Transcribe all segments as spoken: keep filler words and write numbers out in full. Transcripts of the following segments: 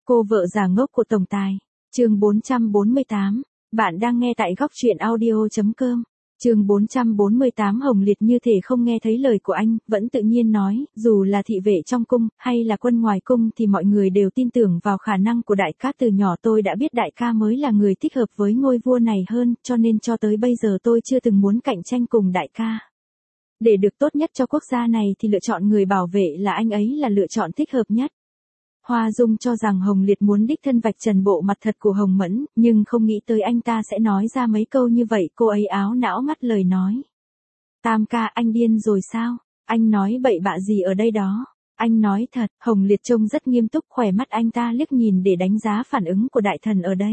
Cô vợ già ngốc của tổng tài. Chương bốn trăm bốn mươi tám. Bạn đang nghe tại góc truyện audio chấm com. Chương bốn trăm bốn mươi tám. Hồng Liệt như thể không nghe thấy lời của anh, vẫn tự nhiên nói, dù là thị vệ trong cung, hay là quân ngoài cung thì mọi người đều tin tưởng vào khả năng của đại ca. Từ nhỏ tôi đã biết đại ca mới là người thích hợp với ngôi vua này hơn, cho nên cho tới bây giờ tôi chưa từng muốn cạnh tranh cùng đại ca. Để được tốt nhất cho quốc gia này thì lựa chọn người bảo vệ là anh ấy là lựa chọn thích hợp nhất. Hoa Dung cho rằng Hồng Liệt muốn đích thân vạch trần bộ mặt thật của Hồng Mẫn, nhưng không nghĩ tới anh ta sẽ nói ra mấy câu như vậy. Cô ấy áo não ngắt lời nói. Tam ca, anh điên rồi sao? Anh nói bậy bạ gì ở đây đó? Anh nói thật. Hồng Liệt trông rất nghiêm túc, khỏe mắt anh ta liếc nhìn để đánh giá phản ứng của đại thần ở đây.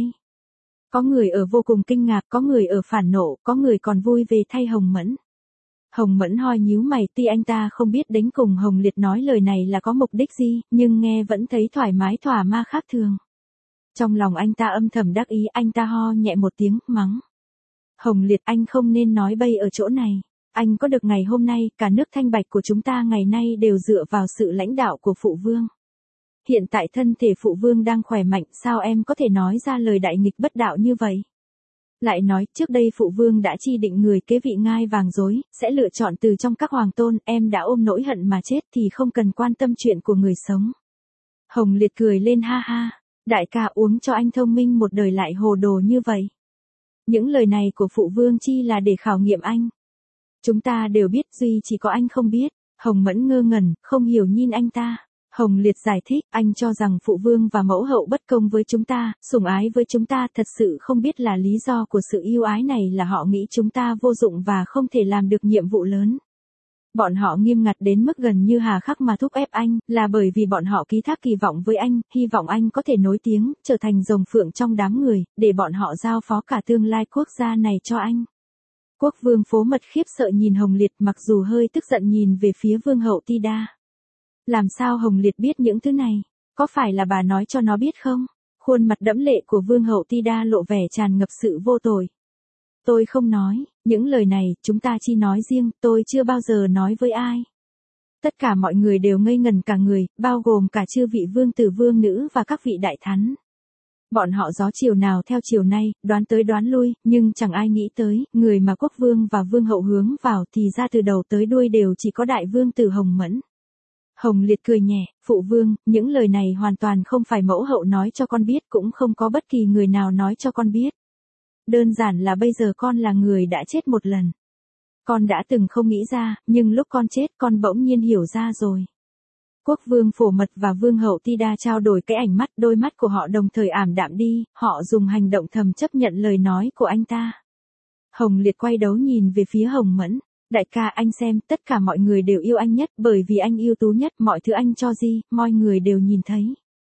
Có người ở vô cùng kinh ngạc, có người ở phản nộ, có người còn vui về thay Hồng Mẫn. Hồng Mẫn hoi nhíu mày, tuy anh ta không biết đến cùng Hồng Liệt nói lời này là có mục đích gì, nhưng nghe vẫn thấy thoải mái thỏa ma khác thường. Trong lòng anh ta âm thầm đắc ý, anh ta ho nhẹ một tiếng, mắng. Hồng Liệt, anh không nên nói bậy ở chỗ này. Anh có được ngày hôm nay, cả nước Thanh Bạch của chúng ta ngày nay đều dựa vào sự lãnh đạo của phụ vương. Hiện tại thân thể phụ vương đang khỏe mạnh, sao em có thể nói ra lời đại nghịch bất đạo như vậy? Lại nói, trước đây phụ vương đã chi định người kế vị ngai vàng rối, sẽ lựa chọn từ trong các hoàng tôn, em đã ôm nỗi hận mà chết thì không cần quan tâm chuyện của người sống. Hồng Liệt cười lên ha ha, đại ca uống cho anh thông minh một đời lại hồ đồ như vậy. Những lời này của phụ vương chi là để khảo nghiệm anh. Chúng ta đều biết, duy chỉ có anh không biết. Hồng Mẫn ngơ ngẩn, không hiểu nhìn anh ta. Hồng Liệt giải thích, anh cho rằng phụ vương và mẫu hậu bất công với chúng ta, sủng ái với chúng ta, thật sự không biết là lý do của sự yêu ái này là họ nghĩ chúng ta vô dụng và không thể làm được nhiệm vụ lớn. Bọn họ nghiêm ngặt đến mức gần như hà khắc mà thúc ép anh, là bởi vì bọn họ ký thác kỳ vọng với anh, hy vọng anh có thể nối tiếng, trở thành rồng phượng trong đám người, để bọn họ giao phó cả tương lai quốc gia này cho anh. Quốc vương Phố Mật khiếp sợ nhìn Hồng Liệt, mặc dù hơi tức giận nhìn về phía vương hậu Ti Đa. Làm sao Hồng Liệt biết những thứ này? Có phải là bà nói cho nó biết không? Khuôn mặt đẫm lệ của vương hậu Ti Đa lộ vẻ tràn ngập sự vô tội. Tôi không nói, những lời này, chúng ta chỉ nói riêng, tôi chưa bao giờ nói với ai. Tất cả mọi người đều ngây ngần cả người, bao gồm cả chư vị vương tử vương nữ và các vị đại thánh. Bọn họ gió chiều nào theo chiều nay, đoán tới đoán lui, nhưng chẳng ai nghĩ tới, người mà quốc vương và vương hậu hướng vào thì ra từ đầu tới đuôi đều chỉ có đại vương tử Hồng Mẫn. Hồng Liệt cười nhẹ, phụ vương, những lời này hoàn toàn không phải mẫu hậu nói cho con biết, cũng không có bất kỳ người nào nói cho con biết. Đơn giản là bây giờ con là người đã chết một lần. Con đã từng không nghĩ ra, nhưng lúc con chết con bỗng nhiên hiểu ra rồi. Quốc vương Phổ Mật và vương hậu Ti Đa trao đổi cái ánh mắt, đôi mắt của họ đồng thời ảm đạm đi, họ dùng hành động thầm chấp nhận lời nói của anh ta. Hồng Liệt quay đấu nhìn về phía Hồng Mẫn. Đại ca, anh xem, tất cả mọi người đều yêu anh nhất, bởi vì anh ưu tú nhất, mọi thứ anh cho gì, mọi người đều nhìn thấy.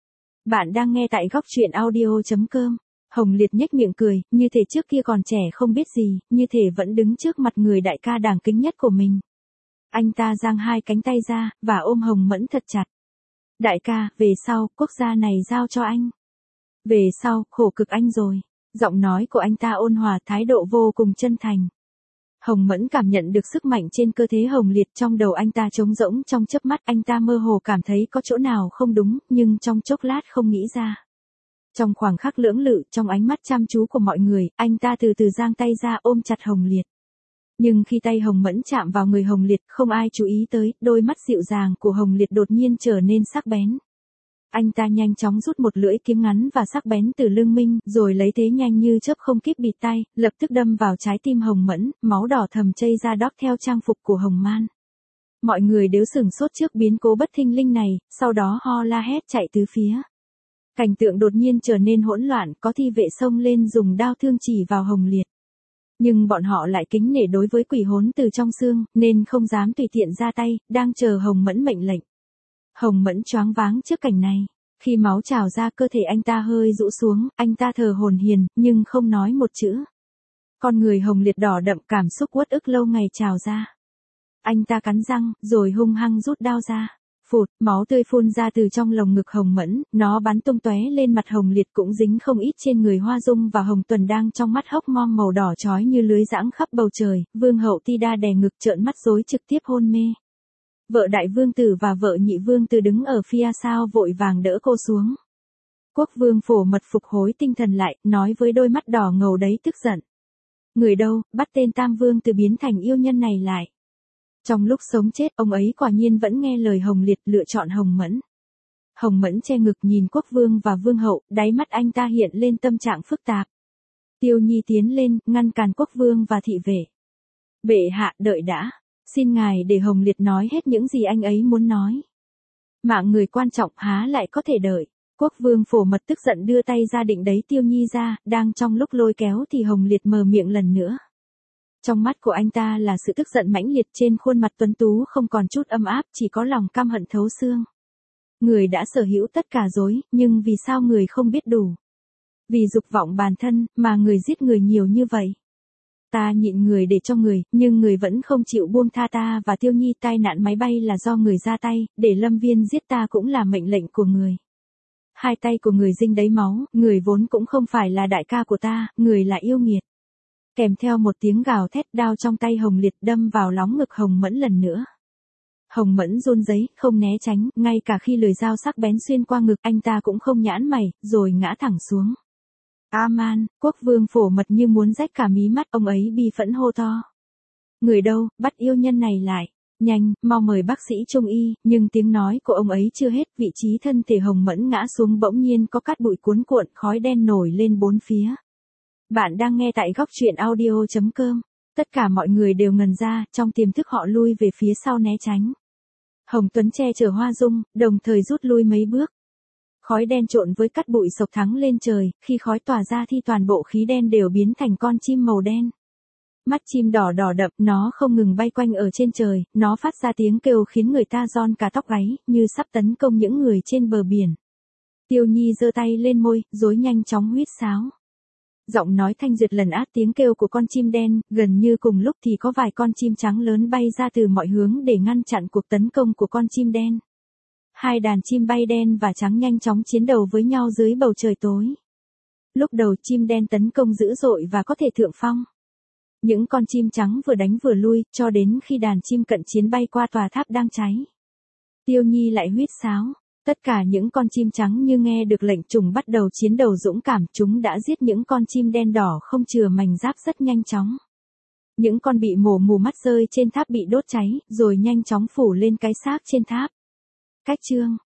Bạn đang nghe tại góc truyện audio chấm com. Hồng Liệt nhếch miệng cười, như thể trước kia còn trẻ không biết gì, như thể vẫn đứng trước mặt người đại ca đáng kính nhất của mình. Anh ta giang hai cánh tay ra, và ôm Hồng Mẫn thật chặt. Đại ca, về sau, quốc gia này giao cho anh. Về sau, khổ cực anh rồi. Giọng nói của anh ta ôn hòa, thái độ vô cùng chân thành. Hồng Mẫn cảm nhận được sức mạnh trên cơ thể Hồng Liệt, trong đầu anh ta trống rỗng, trong chớp mắt anh ta mơ hồ cảm thấy có chỗ nào không đúng, nhưng trong chốc lát không nghĩ ra. Trong khoảng khắc lưỡng lự, trong ánh mắt chăm chú của mọi người, anh ta từ từ giang tay ra ôm chặt Hồng Liệt. Nhưng khi tay Hồng Mẫn chạm vào người Hồng Liệt, không ai chú ý tới, đôi mắt dịu dàng của Hồng Liệt đột nhiên trở nên sắc bén. Anh ta nhanh chóng rút một lưỡi kiếm ngắn và sắc bén từ lưng minh, rồi lấy thế nhanh như chớp không kíp bịt tay, lập tức đâm vào trái tim Hồng Mẫn, máu đỏ thầm chảy ra đóc theo trang phục của Hồng Man. Mọi người đều sửng sốt trước biến cố bất thình lình này, sau đó ho la hét chạy tứ phía. Cảnh tượng đột nhiên trở nên hỗn loạn, có thi vệ xông lên dùng đao thương chỉ vào Hồng Liệt. Nhưng bọn họ lại kính nể đối với quỷ hồn từ trong xương, nên không dám tùy tiện ra tay, đang chờ Hồng Mẫn mệnh lệnh. Hồng Mẫn choáng váng trước cảnh này. Khi máu trào ra cơ thể anh ta hơi rũ xuống, anh ta thở hổn hển, nhưng không nói một chữ. Con người Hồng Liệt đỏ đậm, cảm xúc uất ức lâu ngày trào ra. Anh ta cắn răng, rồi hung hăng rút đao ra. Phụt, máu tươi phun ra từ trong lồng ngực Hồng Mẫn, nó bắn tung tóe lên mặt Hồng Liệt, cũng dính không ít trên người Hoa Dung và Hồng Tuần đang trong mắt hốc mom màu đỏ chói như lưới giãng khắp bầu trời. Vương hậu Ti Đa đè ngực trợn mắt rối trực tiếp hôn mê. Vợ đại vương tử và vợ nhị vương tử đứng ở phía sau vội vàng đỡ cô xuống. Quốc vương Phổ Mật phục hối tinh thần lại, nói với đôi mắt đỏ ngầu đấy tức giận. Người đâu, bắt tên Tam Vương từ biến thành yêu nhân này lại. Trong lúc sống chết, ông ấy quả nhiên vẫn nghe lời Hồng Liệt lựa chọn Hồng Mẫn. Hồng Mẫn che ngực nhìn quốc vương và vương hậu, đáy mắt anh ta hiện lên tâm trạng phức tạp. Tiêu Nhi tiến lên, ngăn cản quốc vương và thị vệ. Bệ hạ, đợi đã. Xin ngài để Hồng Liệt nói hết những gì anh ấy muốn nói. Mạng người quan trọng há lại có thể đợi. Quốc vương Phổ Mật tức giận đưa tay ra định đẩy Tiêu Nhi ra, đang trong lúc lôi kéo thì Hồng Liệt mở miệng lần nữa. Trong mắt của anh ta là sự tức giận mãnh liệt, trên khuôn mặt tuấn tú không còn chút ấm áp, chỉ có lòng căm hận thấu xương. Người đã sở hữu tất cả rồi, nhưng vì sao người không biết đủ? Vì dục vọng bản thân, mà người giết người nhiều như vậy. Ta nhịn người để cho người, nhưng người vẫn không chịu buông tha ta và Tiêu Nhi. Tai nạn máy bay là do người ra tay, để Lâm Viên giết ta cũng là mệnh lệnh của người. Hai tay của người dinh đầy máu, người vốn cũng không phải là đại ca của ta, người là yêu nghiệt. Kèm theo một tiếng gào thét, đao trong tay Hồng Liệt đâm vào lóng ngực Hồng Mẫn lần nữa. Hồng Mẫn run rẩy, không né tránh, ngay cả khi lưỡi dao sắc bén xuyên qua ngực anh ta cũng không nhãn mày, rồi ngã thẳng xuống. Aman, quốc vương Phổ Mật như muốn rách cả mí mắt, ông ấy bi phẫn hô to. Người đâu, bắt yêu nhân này lại. Nhanh, mau mời bác sĩ trung y, nhưng tiếng nói của ông ấy chưa hết, vị trí thân thể Hồng Mẫn ngã xuống bỗng nhiên có cát bụi cuốn cuộn, khói đen nổi lên bốn phía. Bạn đang nghe tại góc truyện audio chấm com. Tất cả mọi người đều ngần ra, trong tiềm thức họ lui về phía sau né tránh. Hồng Tuấn che chở Hoa Dung, đồng thời rút lui mấy bước. Khói đen trộn với cát bụi sộc thắng lên trời, khi khói tỏa ra thì toàn bộ khí đen đều biến thành con chim màu đen. Mắt chim đỏ đỏ đậm, nó không ngừng bay quanh ở trên trời, nó phát ra tiếng kêu khiến người ta ron cả tóc gáy, như sắp tấn công những người trên bờ biển. Tiêu Nhi giơ tay lên môi, rối nhanh chóng huýt sáo. Giọng nói thanh duyệt lần át tiếng kêu của con chim đen, gần như cùng lúc thì có vài con chim trắng lớn bay ra từ mọi hướng để ngăn chặn cuộc tấn công của con chim đen. Hai đàn chim bay đen và trắng nhanh chóng chiến đấu với nhau dưới bầu trời tối. Lúc đầu chim đen tấn công dữ dội và có thể thượng phong. Những con chim trắng vừa đánh vừa lui, cho đến khi đàn chim cận chiến bay qua tòa tháp đang cháy. Tiêu Nhi lại huýt sáo. Tất cả những con chim trắng như nghe được lệnh trùng bắt đầu chiến đấu dũng cảm, chúng đã giết những con chim đen đỏ không chừa mảnh giáp rất nhanh chóng. Những con bị mổ mù mắt rơi trên tháp bị đốt cháy, rồi nhanh chóng phủ lên cái xác trên tháp. Cách chương